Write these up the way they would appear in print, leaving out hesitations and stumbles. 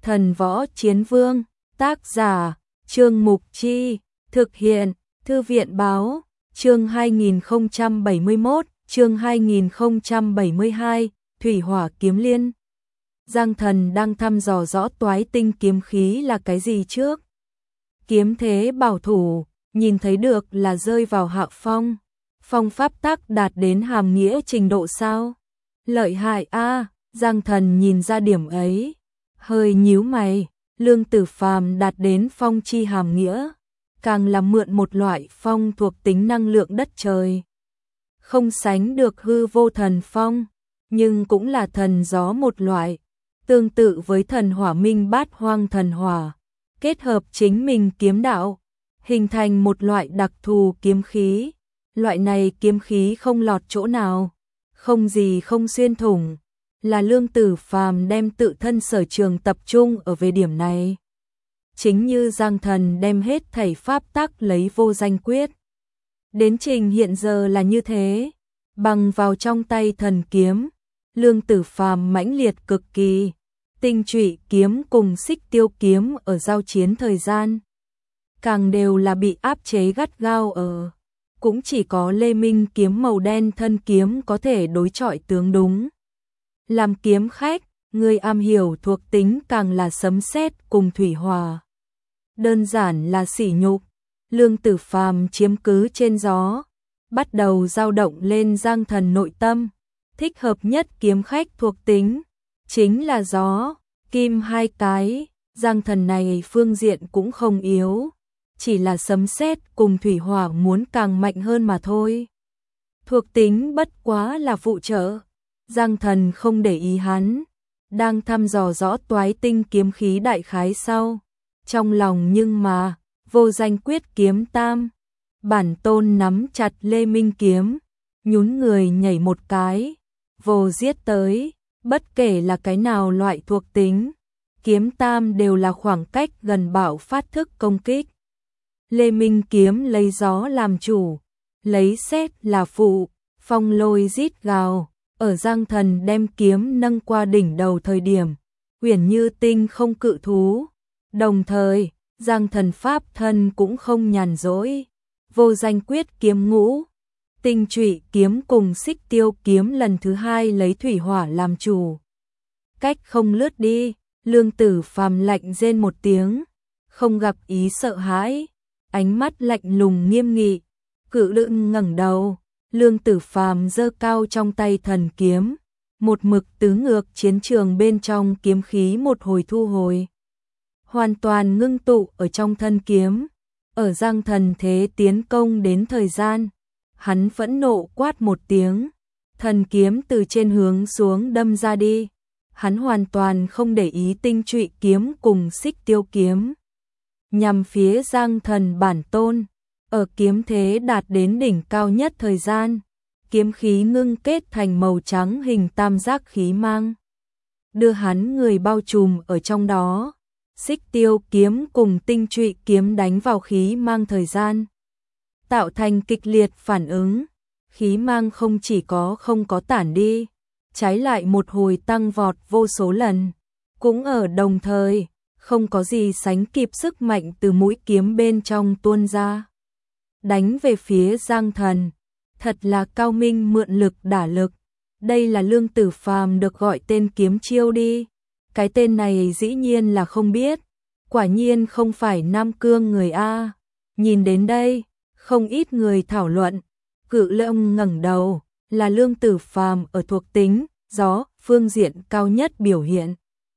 Thần Võ Chiến Vương, tác giả, Trương Mục Chi, thực hiện, Thư viện Báo, chương 2071, chương 2072, Thủy Hỏa Kiếm Liên. Giang Thần đang thăm dò rõ toái tinh kiếm khí là cái gì trước. Kiếm thế bảo thủ, nhìn thấy được là rơi vào hạ phong. Phong pháp tắc đạt đến hàm nghĩa trình độ sao? Lợi hại a, Giang Thần nhìn ra điểm ấy, hơi nhíu mày. Lương Tử Phàm đạt đến phong chi hàm nghĩa, càng là mượn một loại phong thuộc tính năng lượng đất trời. Không sánh được hư vô thần phong, nhưng cũng là thần gió một loại, tương tự với thần hỏa minh bát hoang thần hỏa, kết hợp chính mình kiếm đạo, hình thành một loại đặc thù kiếm khí. Loại này kiếm khí không lọt chỗ nào, không gì không xuyên thủng, là Lương Tử Phàm đem tự thân sở trường tập trung ở về điểm này. Chính như Giang Thần đem hết thảy pháp tắc lấy vô danh quyết. Đến trình hiện giờ là như thế, bằng vào trong tay thần kiếm, Lương Tử Phàm mãnh liệt cực kỳ, tinh trụy kiếm cùng xích tiêu kiếm ở giao chiến thời gian, càng đều là bị áp chế gắt gao ở. Cũng chỉ có Lê Minh kiếm màu đen thân kiếm có thể đối chọi tướng đúng. Làm kiếm khách, người am hiểu thuộc tính càng là sấm sét cùng thủy hỏa. Đơn giản là sỉ nhục. Lương Tử Phàm chiếm cứ trên gió, bắt đầu dao động lên Giang Thần nội tâm. Thích hợp nhất kiếm khách thuộc tính chính là gió, kim hai cái. Giang Thần này phương diện cũng không yếu, chỉ là sấm sét cùng thủy hỏa muốn càng mạnh hơn mà thôi. Thuộc tính bất quá là phụ trợ. Giang Thần không để ý hắn, đang thăm dò rõ toái tinh kiếm khí đại khái sau. Trong lòng nhưng mà, vô danh quyết kiếm tam. Bản tôn nắm chặt Lê Minh kiếm, nhún người nhảy một cái, vô giết tới, bất kể là cái nào loại thuộc tính. Kiếm tam đều là khoảng cách gần bạo phát thức công kích. Lê Minh kiếm lấy gió làm chủ, lấy sét là phụ, phong lôi rít gào. Ở Giang Thần đem kiếm nâng qua đỉnh đầu thời điểm, uyển như tinh không cự thú. Đồng thời, Giang Thần pháp thân cũng không nhàn rỗi. Vô danh quyết kiếm ngũ, tinh trụy kiếm cùng xích tiêu kiếm lần thứ hai lấy thủy hỏa làm chủ. Cách không lướt đi, Lương Tử Phàm lạnh rên một tiếng, không gặp ý sợ hãi, ánh mắt lạnh lùng nghiêm nghị, cự lưỡng ngẩng đầu. Lương Tử Phàm giơ cao trong tay thần kiếm, một mực tứ ngược chiến trường bên trong kiếm khí một hồi thu hồi, hoàn toàn ngưng tụ ở trong thân kiếm. Ở Giang Thần thế tiến công đến thời gian, hắn phẫn nộ quát một tiếng, thần kiếm từ trên hướng xuống đâm ra đi. Hắn hoàn toàn không để ý tinh trụy kiếm cùng xích tiêu kiếm, nhằm phía Giang Thần bản tôn. Ở kiếm thế đạt đến đỉnh cao nhất thời gian, kiếm khí ngưng kết thành màu trắng hình tam giác khí mang, đưa hắn người bao trùm ở trong đó. Xích tiêu kiếm cùng tinh trụy kiếm đánh vào khí mang thời gian, tạo thành kịch liệt phản ứng. Khí mang không chỉ không có tản đi, trái lại một hồi tăng vọt vô số lần. Cũng ở đồng thời, không có gì sánh kịp sức mạnh từ mũi kiếm bên trong tuôn ra, đánh về phía Giang Thần. Thật là cao minh mượn lực đả lực. Đây là Lương Tử Phàm được gọi tên kiếm chiêu đi. Cái tên này dĩ nhiên là không biết. Quả nhiên không phải Nam Cương người A. Nhìn đến đây, không ít người thảo luận. Cự Lông ngẩng đầu, là Lương Tử Phàm ở thuộc tính gió phương diện cao nhất biểu hiện.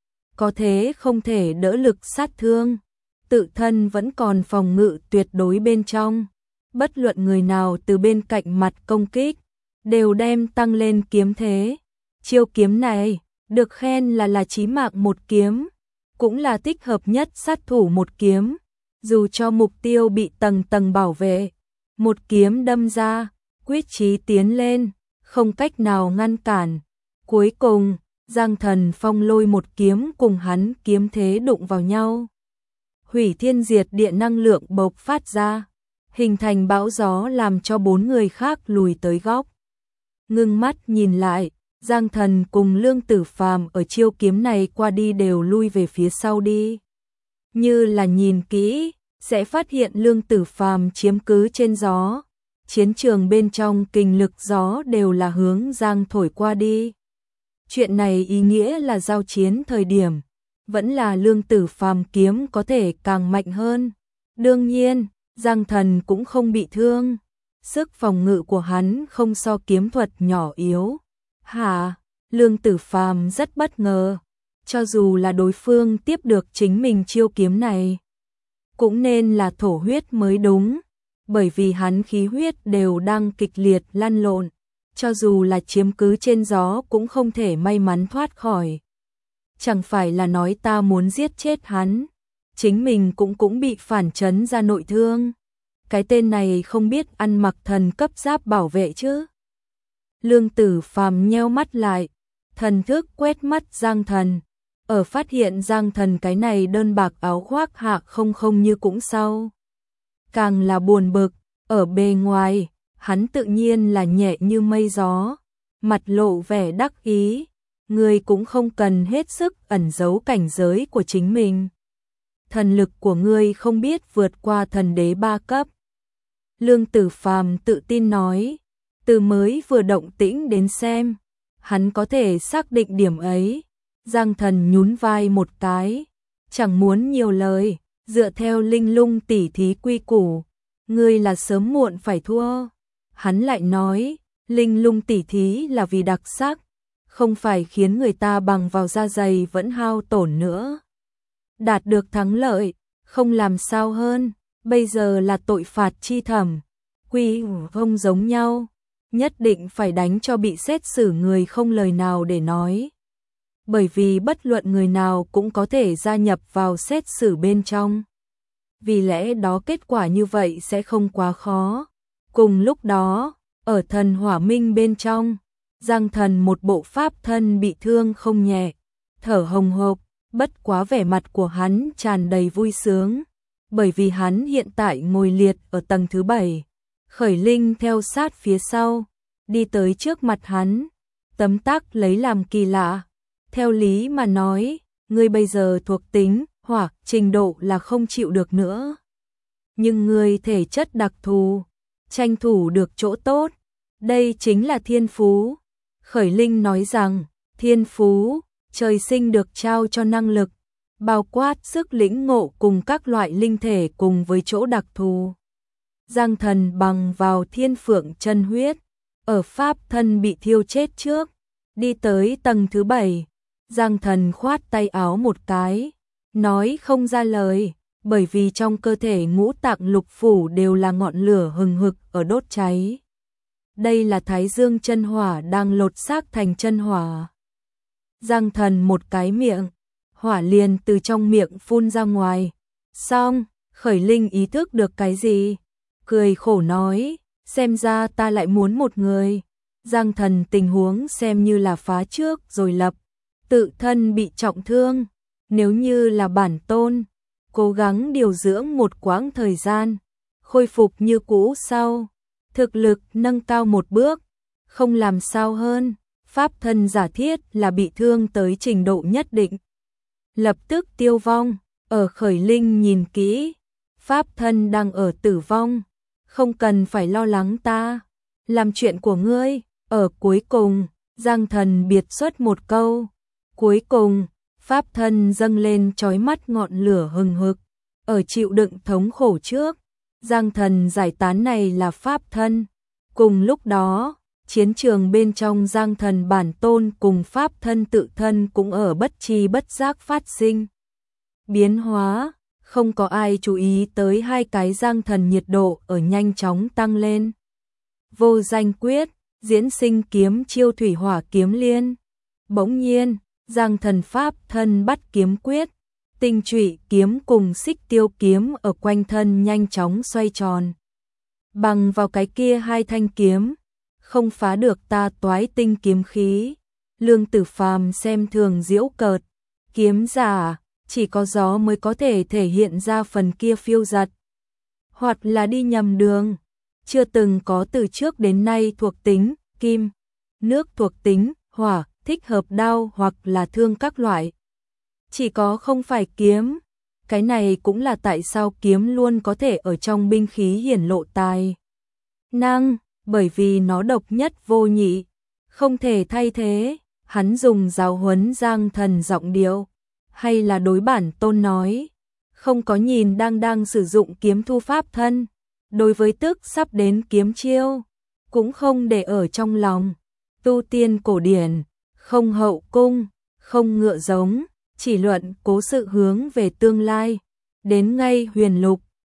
Có thế không thể đỡ lực sát thương, tự thân vẫn còn phòng ngự tuyệt đối bên trong. Bất luận người nào từ bên cạnh mặt công kích, đều đem tăng lên kiếm thế. Chiêu kiếm này, được khen là chí mạng một kiếm, cũng là thích hợp nhất sát thủ một kiếm. Dù cho mục tiêu bị tầng tầng bảo vệ, một kiếm đâm ra, quyết chí tiến lên, không cách nào ngăn cản. Cuối cùng, Giang Thần phong lôi một kiếm cùng hắn kiếm thế đụng vào nhau. Hủy thiên diệt địa năng lượng bộc phát ra, hình thành bão gió làm cho bốn người khác lùi tới góc. Ngưng mắt nhìn lại, Giang Thần cùng Lương Tử Phàm ở chiêu kiếm này qua đi đều lui về phía sau đi. Như là nhìn kỹ, sẽ phát hiện Lương Tử Phàm chiếm cứ trên gió. Chiến trường bên trong kình lực gió đều là hướng Giang thổi qua đi. Chuyện này ý nghĩa là giao chiến thời điểm, vẫn là Lương Tử Phàm kiếm có thể càng mạnh hơn. Đương nhiên, Giang Thần cũng không bị thương. Sức phòng ngự của hắn không so kiếm thuật nhỏ yếu. Hả? Lương Tử Phàm rất bất ngờ. Cho dù là đối phương tiếp được chính mình chiêu kiếm này, cũng nên là thổ huyết mới đúng. Bởi vì hắn khí huyết đều đang kịch liệt lăn lộn. Cho dù là chiếm cứ trên gió cũng không thể may mắn thoát khỏi. Chẳng phải là nói ta muốn giết chết hắn, chính mình cũng bị phản chấn ra nội thương. Cái tên này không biết ăn mặc thần cấp giáp bảo vệ chứ. Lương Tử Phàm nheo mắt lại, thần thức quét mắt Giang Thần. Ở phát hiện Giang Thần cái này đơn bạc áo khoác hạ không như cũng sau. Càng là buồn bực, ở bề ngoài, hắn tự nhiên là nhẹ như mây gió, mặt lộ vẻ đắc ý. Ngươi cũng không cần hết sức ẩn giấu cảnh giới của chính mình. Thần lực của ngươi không biết vượt qua thần đế 3 cấp. Lương Tử Phàm tự tin nói, từ mới vừa động tĩnh đến xem, hắn có thể xác định điểm ấy. Giang Thần nhún vai một cái, chẳng muốn nhiều lời, dựa theo linh lung tỉ thí quy củ, ngươi là sớm muộn phải thua. Hắn lại nói, linh lung tỉ thí là vì đặc sắc, không phải khiến người ta bằng vào da dày vẫn hao tổn nữa. Đạt được thắng lợi, không làm sao hơn, bây giờ là tội phạt chi thẩm, quy không giống nhau, nhất định phải đánh cho bị xét xử người không lời nào để nói. Bởi vì bất luận người nào cũng có thể gia nhập vào xét xử bên trong. Vì lẽ đó kết quả như vậy sẽ không quá khó. Cùng lúc đó, ở thần hỏa minh bên trong, Giang Thần một bộ pháp thân bị thương không nhẹ, thở hồng hộc, bất quá vẻ mặt của hắn tràn đầy vui sướng, bởi vì hắn hiện tại ngồi liệt ở tầng thứ 7, Khởi Linh theo sát phía sau, đi tới trước mặt hắn, tấm tắc lấy làm kỳ lạ. Theo lý mà nói, ngươi bây giờ thuộc tính, hỏa, trình độ là không chịu được nữa. Nhưng ngươi thể chất đặc thù, tranh thủ được chỗ tốt, đây chính là thiên phú. Khởi Linh nói rằng, thiên phú, trời sinh được trao cho năng lực, bao quát sức lĩnh ngộ cùng các loại linh thể cùng với chỗ đặc thù. Giang Thần bằng vào thiên phượng chân huyết, ở pháp thân bị thiêu chết trước, đi tới tầng thứ 7. Giang Thần khoát tay áo một cái, nói không ra lời, bởi vì trong cơ thể ngũ tạng lục phủ đều là ngọn lửa hừng hực ở đốt cháy. Đây là Thái Dương chân hỏa đang lột xác thành chân hỏa. Giang Thần một cái miệng, hỏa liền từ trong miệng phun ra ngoài. Xong, Khởi Linh ý thức được cái gì? Cười khổ nói, xem ra ta lại muốn một người. Giang Thần tình huống xem như là phá trước rồi lập. Tự thân bị trọng thương, nếu như là bản tôn, cố gắng điều dưỡng một quãng thời gian, khôi phục như cũ sau, thực lực nâng cao một bước, không làm sao hơn, pháp thân giả thiết là bị thương tới trình độ nhất định. Lập tức tiêu vong, ở Khởi Linh nhìn kỹ, pháp thân đang ở tử vong, không cần phải lo lắng ta, làm chuyện của ngươi. Ở cuối cùng, Giang Thần biệt xuất một câu. Cuối cùng, pháp thân dâng lên chói mắt ngọn lửa hừng hực. Ở chịu đựng thống khổ trước, Giang Thần giải tán này là pháp thân. Cùng lúc đó, chiến trường bên trong Giang Thần bản tôn cùng pháp thân tự thân cũng ở bất tri bất giác phát sinh. Biến hóa, không có ai chú ý tới hai cái Giang Thần nhiệt độ ở nhanh chóng tăng lên. Vô danh quyết, diễn sinh kiếm chiêu thủy hỏa kiếm liên. Bỗng nhiên, Giang Thần pháp thân bắt kiếm quyết, tinh trụy kiếm cùng xích tiêu kiếm ở quanh thân nhanh chóng xoay tròn. Bằng vào cái kia hai thanh kiếm, không phá được ta toái tinh kiếm khí. Lương Tử Phàm xem thường giễu cợt, kiếm giả, chỉ có gió mới có thể thể hiện ra phần kia phiêu giật. Hoặc là đi nhầm đường, chưa từng có từ trước đến nay thuộc tính, kim, nước thuộc tính, hỏa, thích hợp đao hoặc là thương các loại. Chỉ có không phải kiếm. Cái này cũng là tại sao kiếm luôn có thể ở trong binh khí hiển lộ tài năng, bởi vì nó độc nhất vô nhị, không thể thay thế. Hắn dùng giáo huấn Giang Thần giọng điệu, hay là đối bản Tôn nói, không có nhìn đang sử dụng kiếm thu pháp thân, đối với tức sắp đến kiếm chiêu, cũng không để ở trong lòng. Tu tiên cổ điển, không hậu cung, không ngựa giống, chỉ luận cố sự hướng về tương lai. Đến ngay huyền lục,